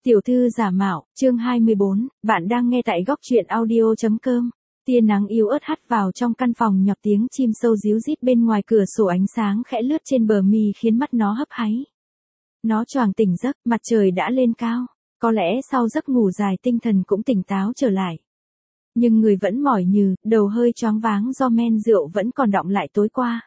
Tiểu thư giả mạo, chương 24, bạn đang nghe tại góc truyện audio.com. Tia nắng yếu ớt hắt vào trong căn phòng, nhọt tiếng chim sâu ríu rít bên ngoài cửa sổ, ánh sáng khẽ lướt trên bờ mi khiến mắt nó hấp háy. Nó choàng tỉnh giấc, mặt trời đã lên cao, có lẽ sau giấc ngủ dài tinh thần cũng tỉnh táo trở lại. Nhưng người vẫn mỏi nhừ, đầu hơi choáng váng do men rượu vẫn còn đọng lại tối qua.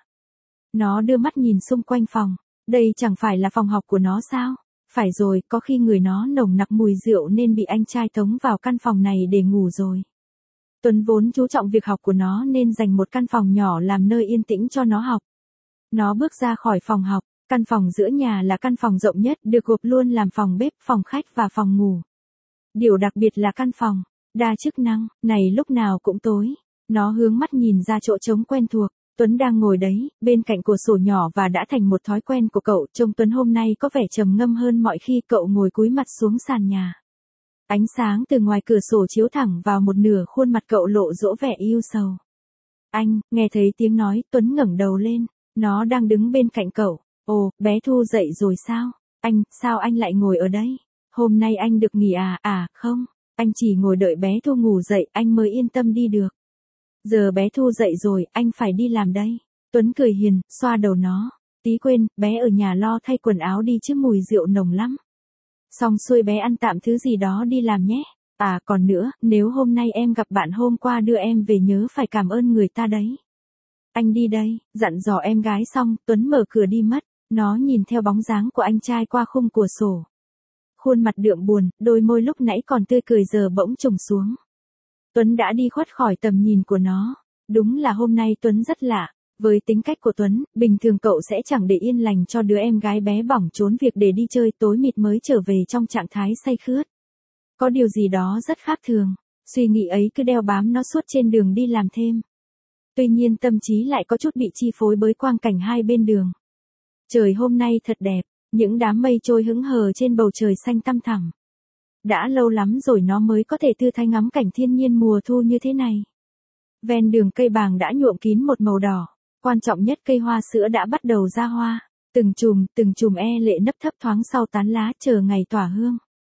Nó đưa mắt nhìn xung quanh phòng, đây chẳng phải là phòng học của nó sao? Phải rồi, có khi người nó nồng nặc mùi rượu nên bị anh trai tống vào căn phòng này để ngủ rồi. Tuấn vốn chú trọng việc học của nó nên dành một căn phòng nhỏ làm nơi yên tĩnh cho nó học. Nó bước ra khỏi phòng học, căn phòng giữa nhà là căn phòng rộng nhất, được gộp luôn làm phòng bếp, phòng khách và phòng ngủ. Điều đặc biệt là căn phòng đa chức năng này lúc nào cũng tối. Nó hướng mắt nhìn ra chỗ trống quen thuộc. Tuấn đang ngồi đấy, bên cạnh cửa sổ nhỏ và đã thành một thói quen của cậu. Trông Tuấn hôm nay có vẻ trầm ngâm hơn mọi khi, cậu ngồi cúi mặt xuống sàn nhà. Ánh sáng từ ngoài cửa sổ chiếu thẳng vào một nửa khuôn mặt cậu, lộ dỗ vẻ ưu sầu. Anh, nghe thấy tiếng nói, Tuấn ngẩng đầu lên. Nó đang đứng bên cạnh cậu. Ồ, bé Thu dậy rồi sao? Anh, sao anh lại ngồi ở đây? Hôm nay anh được nghỉ à? À, không, anh chỉ ngồi đợi bé Thu ngủ dậy, anh mới yên tâm đi được. Giờ bé Thu dậy rồi, anh phải đi làm đây. Tuấn cười hiền, xoa đầu nó. Tí quên, bé ở nhà lo thay quần áo đi chứ mùi rượu nồng lắm. Xong xuôi bé ăn tạm thứ gì đó đi làm nhé. À còn nữa, nếu hôm nay em gặp bạn hôm qua đưa em về nhớ phải cảm ơn người ta đấy. Anh đi đây, dặn dò em gái xong, Tuấn mở cửa đi mất. Nó nhìn theo bóng dáng của anh trai qua khung cửa sổ. Khuôn mặt đượm buồn, đôi môi lúc nãy còn tươi cười giờ bỗng trùng xuống. Tuấn đã đi khuất khỏi tầm nhìn của nó. Đúng là hôm nay Tuấn rất lạ. Với tính cách của Tuấn, bình thường cậu sẽ chẳng để yên lành cho đứa em gái bé bỏng trốn việc để đi chơi, tối mịt mới trở về trong trạng thái say khướt. Có điều gì đó rất khác thường. Suy nghĩ ấy cứ đeo bám nó suốt trên đường đi làm thêm. Tuy nhiên tâm trí lại có chút bị chi phối bởi quang cảnh hai bên đường. Trời hôm nay thật đẹp, những đám mây trôi hững hờ trên bầu trời xanh tăm thẳm. Đã lâu lắm rồi nó mới có thể thư thái ngắm cảnh thiên nhiên mùa thu như thế này. Ven đường cây bàng đã nhuộm kín một màu đỏ, quan trọng nhất cây hoa sữa đã bắt đầu ra hoa, từng chùm lệ nấp thấp thoáng sau tán lá chờ ngày tỏa hương.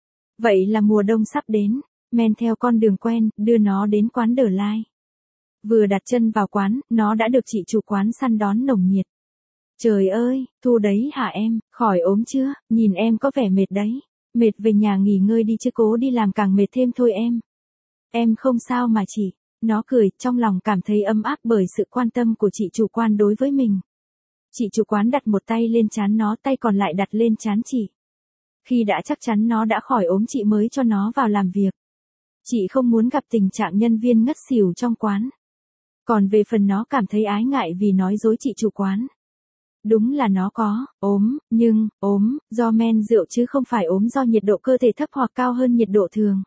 Vậy là mùa đông sắp đến, men theo con đường quen, đưa nó đến quán Đờ Lai. Vừa đặt chân vào quán, nó đã được chị chủ quán săn đón nồng nhiệt. Trời ơi, Thu đấy hả em, khỏi ốm chưa, nhìn em có vẻ mệt đấy. Mệt về nhà nghỉ ngơi đi chứ cố đi làm càng mệt thêm thôi em. Em không sao mà chị. Nó cười, trong lòng cảm thấy ấm áp bởi sự quan tâm của chị chủ quán đối với mình. Chị chủ quán đặt một tay lên trán nó, tay còn lại đặt lên trán chị. Khi đã chắc chắn nó đã khỏi ốm, chị mới cho nó vào làm việc. Chị không muốn gặp tình trạng nhân viên ngất xỉu trong quán. Còn về phần nó cảm thấy ái ngại vì nói dối chị chủ quán. Đúng là nó có ốm, nhưng ốm do men rượu chứ không phải ốm do nhiệt độ cơ thể thấp hoặc cao hơn nhiệt độ thường.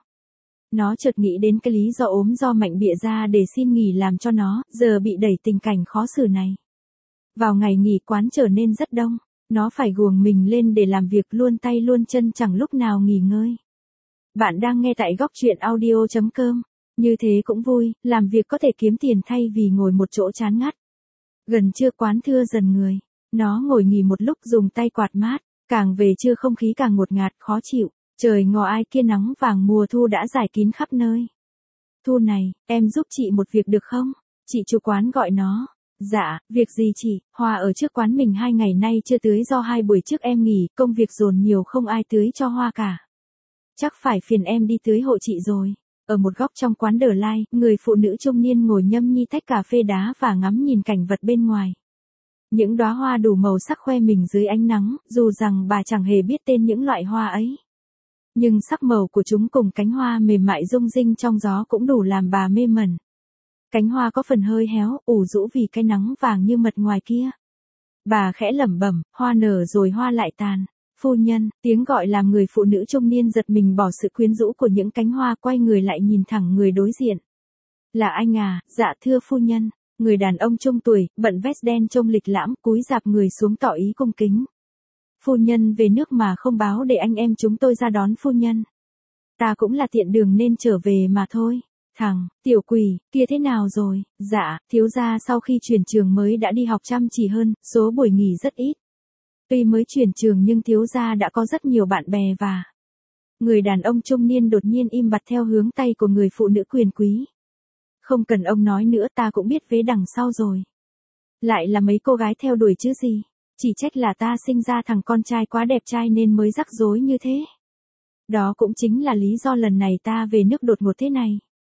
Nó chợt nghĩ đến cái lý do ốm do Mạnh bịa ra để xin nghỉ làm cho nó, giờ bị đẩy tình cảnh khó xử này. Vào ngày nghỉ quán trở nên rất đông, nó phải guồng mình lên để làm việc luôn tay luôn chân, chẳng lúc nào nghỉ ngơi. Bạn đang nghe tại góc truyện audio.com, như thế cũng vui, làm việc có thể kiếm tiền thay vì ngồi một chỗ chán ngắt. Gần trưa quán thưa dần người, nó ngồi nghỉ một lúc dùng tay quạt mát, càng về trưa không khí càng ngột ngạt, khó chịu. Trời ngọ ai kia nắng vàng mùa thu đã rải kín khắp nơi. Thu này, em giúp chị một việc được không? Chị chủ quán gọi nó. Dạ, việc gì chị? Hoa ở trước quán mình 2 ngày nay chưa tưới do 2 buổi trước em nghỉ, công việc dồn nhiều không ai tưới cho hoa cả. Chắc phải phiền em đi tưới hộ chị rồi. Ở một góc trong quán Đờ Lai, người phụ nữ trung niên ngồi nhâm nhi tách cà phê đá và ngắm nhìn cảnh vật bên ngoài. Những đóa hoa đủ màu sắc khoe mình dưới ánh nắng, dù rằng bà chẳng hề biết tên những loại hoa ấy. Nhưng sắc màu của chúng cùng cánh hoa mềm mại rung rinh trong gió cũng đủ làm bà mê mẩn. Cánh hoa có phần hơi héo, ủ rũ vì cái nắng vàng như mật ngoài kia. Bà khẽ lẩm bẩm, hoa nở rồi hoa lại tàn. Phu nhân, tiếng gọi làm người phụ nữ trung niên giật mình bỏ sự quyến rũ của những cánh hoa, quay người lại nhìn thẳng người đối diện. Là anh à? Dạ thưa phu nhân. Người đàn ông trung tuổi, bận vest đen trông lịch lãm, cúi rạp người xuống tỏ ý cung kính. Phu nhân về nước mà không báo để anh em chúng tôi ra đón phu nhân. Ta cũng là tiện đường nên trở về mà thôi. Thằng, tiểu quỷ, kia thế nào rồi? Dạ, thiếu gia sau khi chuyển trường mới đã đi học chăm chỉ hơn, số buổi nghỉ rất ít. Tuy mới chuyển trường nhưng thiếu gia đã có rất nhiều bạn bè và Người đàn ông trung niên đột nhiên im bặt theo hướng tay của người phụ nữ quyền quý. Không cần ông nói nữa, ta cũng biết vế đằng sau rồi. Lại là mấy cô gái theo đuổi chứ gì. Chỉ trách là ta sinh ra thằng con trai quá đẹp trai nên mới rắc rối như thế. Đó cũng chính là lý do lần này ta về nước đột ngột thế này.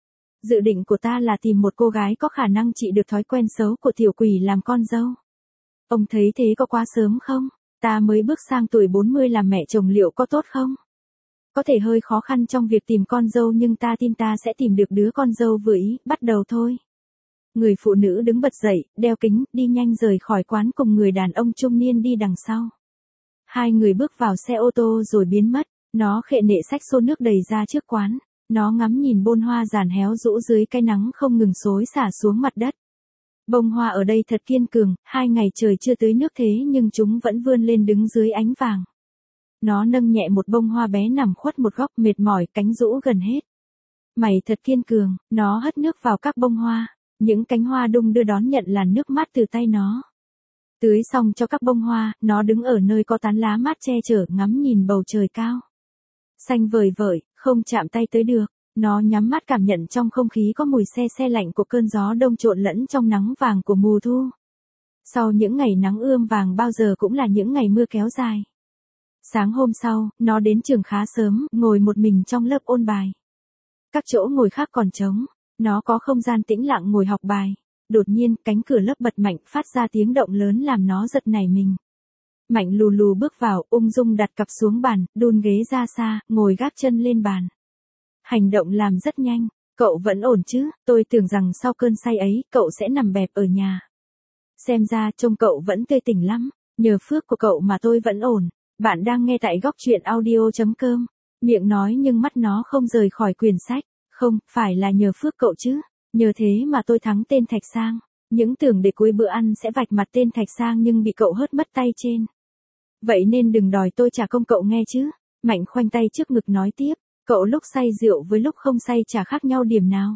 Dự định của ta là tìm một cô gái có khả năng trị được thói quen xấu của tiểu quỷ làm con dâu. Ông thấy thế có quá sớm không? Ta mới bước sang tuổi 40 làm mẹ chồng liệu có tốt không? Có thể hơi khó khăn trong việc tìm con dâu nhưng ta tin ta sẽ tìm được đứa con dâu vừa ý, bắt đầu thôi. Người phụ nữ đứng bật dậy, đeo kính, đi nhanh rời khỏi quán cùng người đàn ông trung niên đi đằng sau. Hai người bước vào xe ô tô rồi biến mất, nó khệ nệ xách xô nước đầy ra trước quán. Nó ngắm nhìn bông hoa giàn héo rũ dưới cái nắng không ngừng xối xả xuống mặt đất. Bông hoa ở đây thật kiên cường, 2 ngày trời chưa tưới nước thế nhưng chúng vẫn vươn lên đứng dưới ánh vàng. Nó nâng nhẹ một bông hoa bé nằm khuất một góc mệt mỏi, cánh rũ gần hết. Mày thật kiên cường, nó hất nước vào các bông hoa. Những cánh hoa đung đưa đón nhận làn nước mát từ tay nó. Tưới xong cho các bông hoa, nó đứng ở nơi có tán lá mát che chở ngắm nhìn bầu trời cao. Xanh vời vợi, không chạm tay tới được. Nó nhắm mắt cảm nhận trong không khí có mùi se se lạnh của cơn gió đông trộn lẫn trong nắng vàng của mùa thu. Sau những ngày nắng ươm vàng bao giờ cũng là những ngày mưa kéo dài. Sáng hôm sau, nó đến trường khá sớm, ngồi một mình trong lớp ôn bài. Các chỗ ngồi khác còn trống, nó có không gian tĩnh lặng ngồi học bài. Đột nhiên, cánh cửa lớp bật mạnh phát ra tiếng động lớn làm nó giật nảy mình. Mạnh lù lù bước vào, ung dung đặt cặp xuống bàn, đun ghế ra xa, ngồi gác chân lên bàn. Hành động làm rất nhanh. Cậu vẫn ổn chứ? Tôi tưởng rằng sau cơn say ấy, cậu sẽ nằm bẹp ở nhà. Xem ra trông cậu vẫn tươi tỉnh lắm. Nhờ phước của cậu mà tôi vẫn ổn. Bạn đang nghe tại góc truyện audio.com. Miệng nói nhưng mắt nó không rời khỏi quyển sách. Không, phải là nhờ phước cậu chứ. Nhờ thế mà tôi thắng tên Thạch Sang. Những tưởng để cuối bữa ăn sẽ vạch mặt tên Thạch Sang nhưng bị cậu hớt mất tay trên. Vậy nên đừng đòi tôi trả công cậu nghe chứ. Mạnh khoanh tay trước ngực nói tiếp. Cậu lúc say rượu với lúc không say chả khác nhau điểm nào.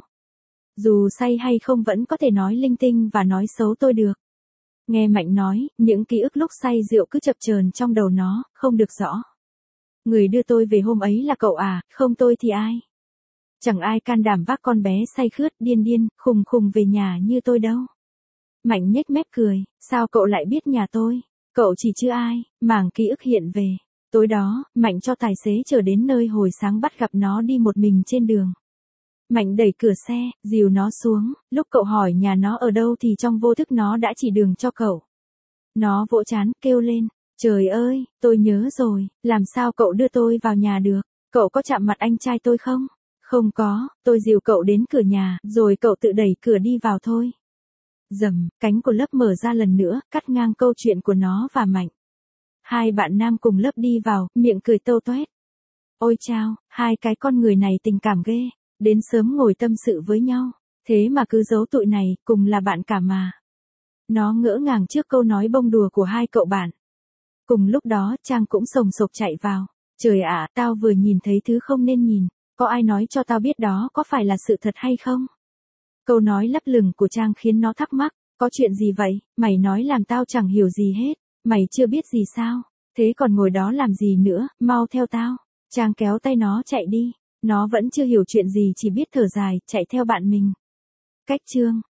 Dù say hay không vẫn có thể nói linh tinh và nói xấu tôi được. Nghe Mạnh nói, những ký ức lúc say rượu cứ chập chờn trong đầu nó, không được rõ. Người đưa tôi về hôm ấy là cậu à, không tôi thì ai? Chẳng ai can đảm vác con bé say khướt, điên điên, khùng khùng về nhà như tôi đâu. Mạnh nhếch mép cười, sao cậu lại biết nhà tôi? Cậu chỉ chưa ai, mảng ký ức hiện về. Tối đó, Mạnh cho tài xế chở đến nơi hồi sáng bắt gặp nó đi một mình trên đường. Mạnh đẩy cửa xe, dìu nó xuống, lúc cậu hỏi nhà nó ở đâu thì trong vô thức nó đã chỉ đường cho cậu. Nó vỗ trán, kêu lên, trời ơi, tôi nhớ rồi, làm sao cậu đưa tôi vào nhà được, cậu có chạm mặt anh trai tôi không? Không có, tôi dìu cậu đến cửa nhà, rồi cậu tự đẩy cửa đi vào thôi. Rầm, cánh của lớp mở ra lần nữa, cắt ngang câu chuyện của nó và Mạnh. Hai bạn nam cùng lớp đi vào, miệng cười tâu toét. Ôi chao, hai cái con người này tình cảm ghê, đến sớm ngồi tâm sự với nhau, thế mà cứ giấu tụi này, cùng là bạn cả mà. Nó ngỡ ngàng trước câu nói bông đùa của hai cậu bạn. Cùng lúc đó, Trang cũng sồng sộc chạy vào. Trời ạ, tao vừa nhìn thấy thứ không nên nhìn, có ai nói cho tao biết đó có phải là sự thật hay không? Câu nói lấp lửng của Trang khiến nó thắc mắc, có chuyện gì vậy, mày nói làm tao chẳng hiểu gì hết. Mày chưa biết gì sao? Thế còn ngồi đó làm gì nữa, mau theo tao. Trang kéo tay nó chạy đi. Nó vẫn chưa hiểu chuyện gì chỉ biết thở dài, chạy theo bạn mình. Cách chương